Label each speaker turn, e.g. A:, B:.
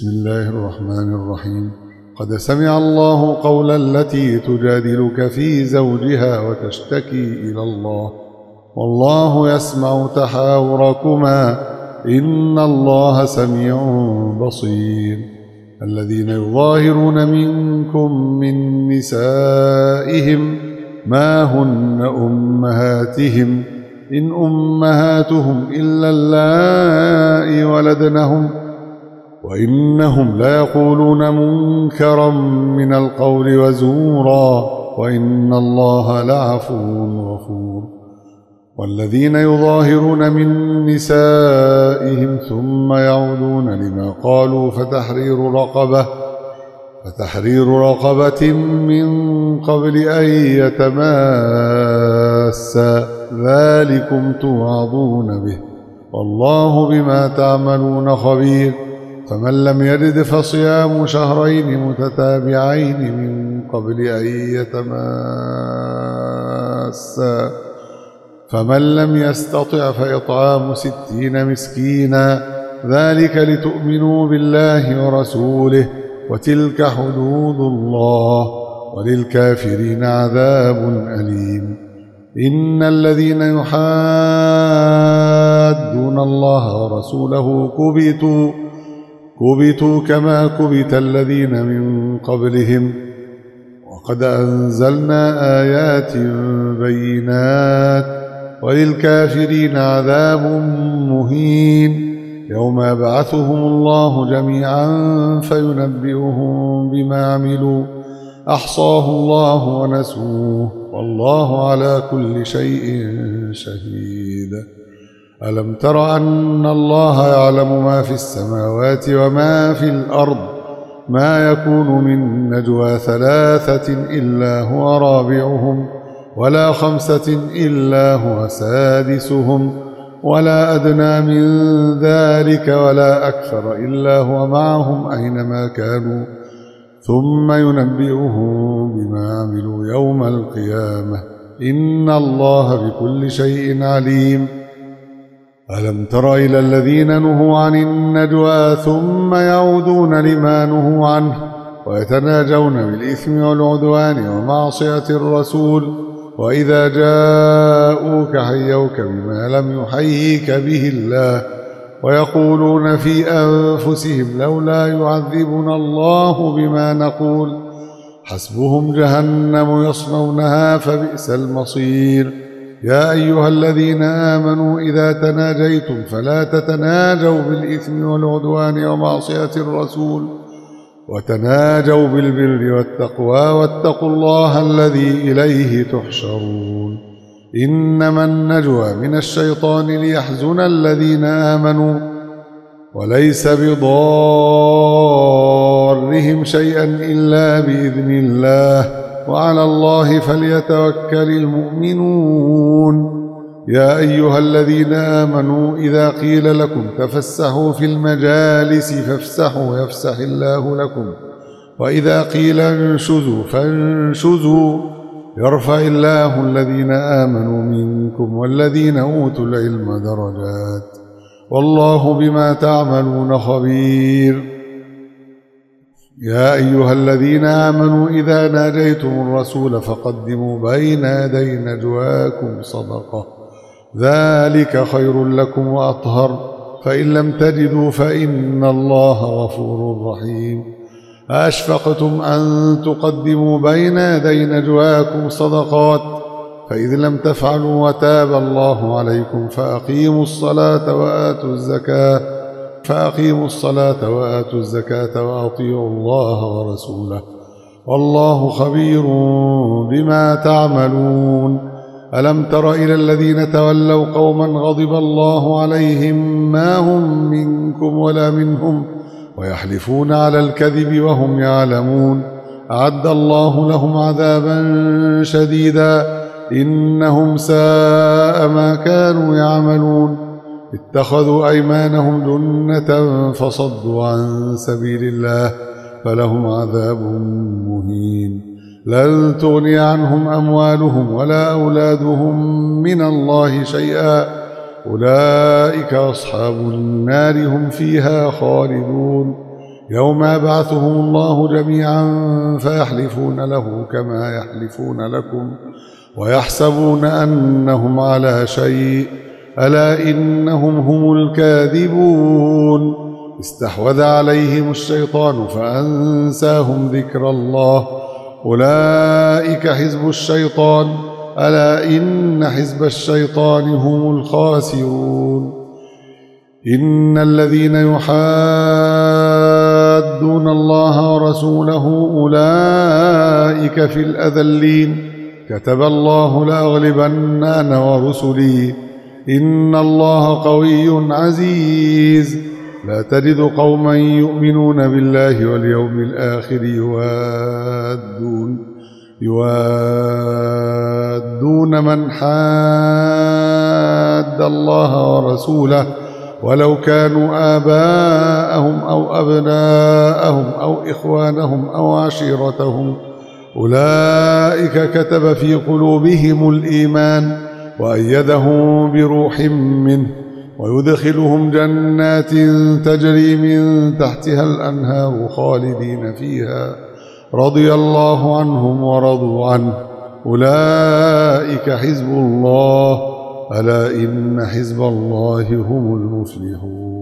A: بسم الله الرحمن الرحيم. قد سمع الله قول التي تجادلك في زوجها وتشتكي إلى الله والله يسمع تحاوركما إن الله سميع بصير. الذين يظاهرون منكم من نسائهم ما هن أمهاتهم إن أمهاتهم إلا اللائي ولدنهم وإنهم ليقولون منكرا من القول وزورا وإن الله لعفو غفور. والذين يظاهرون من نسائهم ثم يعودون لما قالوا فتحرير رقبة من قبل أن يتماسا ذلكم توعظون به والله بما تعملون خبير. فمن لم يجد فصيام شهرين متتابعين من قبل أن يتماسا فمن لم يستطع فإطعام 60 مسكينا ذلك لتؤمنوا بالله ورسوله وتلك حدود الله وللكافرين عذاب أليم. إن الذين يحادون الله ورسوله كبتوا كما كبت الذين من قبلهم وقد أنزلنا آيات بينات وللكافرين عذاب مهين. يوم يبعثهم الله جميعا فينبئهم بما عملوا أحصاه الله ونسوه والله على كل شيء شهيد. ألم تر أن الله يعلم ما في السماوات وما في الأرض ما يكون من نجوى 3 إلا هو رابعهم ولا 5 إلا هو سادسهم ولا أدنى من ذلك ولا أكثر إلا هو معهم أينما كانوا ثم ينبئهم بما عملوا يوم القيامة إن الله بكل شيء عليم. ألم تر إلى الذين نهوا عن النجوى ثم يعودون لما نهوا عنه ويتناجون بالإثم والعدوان ومعصية الرسول وإذا جاءوك حيوك بما لم يحييك به الله ويقولون في أنفسهم لولا يعذبنا الله بما نقول حسبهم جهنم يصلونها فبئس المصير. يا أيها الذين آمنوا إذا تناجيتم فلا تتناجوا بالإثم والعدوان ومعصية الرسول وتناجوا بالبر والتقوى واتقوا الله الذي إليه تحشرون. إنما النجوى من الشيطان ليحزن الذين آمنوا وليس بضارهم شيئا إلا بإذن الله وعلى الله فليتوكل المؤمنون. يا أيها الذين آمنوا إذا قيل لكم تفسحوا في المجالس فافسحوا يفسح الله لكم وإذا قيل انشزوا فانشزوا يرفع الله الذين آمنوا منكم والذين أوتوا العلم درجات والله بما تعملون خبير. يا أيها الذين آمنوا إذا ناجيتم الرسول فقدموا بين يدي نجواكم صدقة ذلك خير لكم وأطهر فإن لم تجدوا فإن الله غفور رحيم. أشفقتم أن تقدموا بين يدي نجواكم صدقات فإذ لم تفعلوا وتاب الله عليكم فأقيموا الصلاة وآتوا الزكاة وأطيعوا الله ورسوله والله خبير بما تعملون. ألم تر إلى الذين تولوا قوما غضب الله عليهم ما هم منكم ولا منهم ويحلفون على الكذب وهم يعلمون أعد الله لهم عذابا شديدا إنهم ساء ما كانوا يعملون. اتخذوا أيمانهم جنة فصدوا عن سبيل الله فلهم عذاب مهين. لن تغني عنهم أموالهم ولا أولادهم من الله شيئا أولئك أصحاب النار هم فيها خالدون. يوم يبعثهم الله جميعا فيحلفون له كما يحلفون لكم ويحسبون أنهم على شيء ألا إنهم هم الكاذبون استحوذ عليهم الشيطان فأنساهم ذكر الله أولئك حزب الشيطان ألا إن حزب الشيطان هم الخاسرون إن الذين يحادون الله ورسوله أولئك في الأذلين كتب الله لأغلبن أنا ورسلي إن الله قوي عزيز لا تجد قوما يؤمنون بالله واليوم الآخر يوادون من حاد الله ورسوله ولو كانوا آباءهم أو أبناءهم أو إخوانهم أو عشيرتهم أولئك كتب في قلوبهم الإيمان وأيدهم بروح منه ويدخلهم جنات تجري من تحتها الأنهار خالدين فيها رضي الله عنهم ورضوا عنه أولئك حزب الله ألا إن حزب الله هم المفلحون.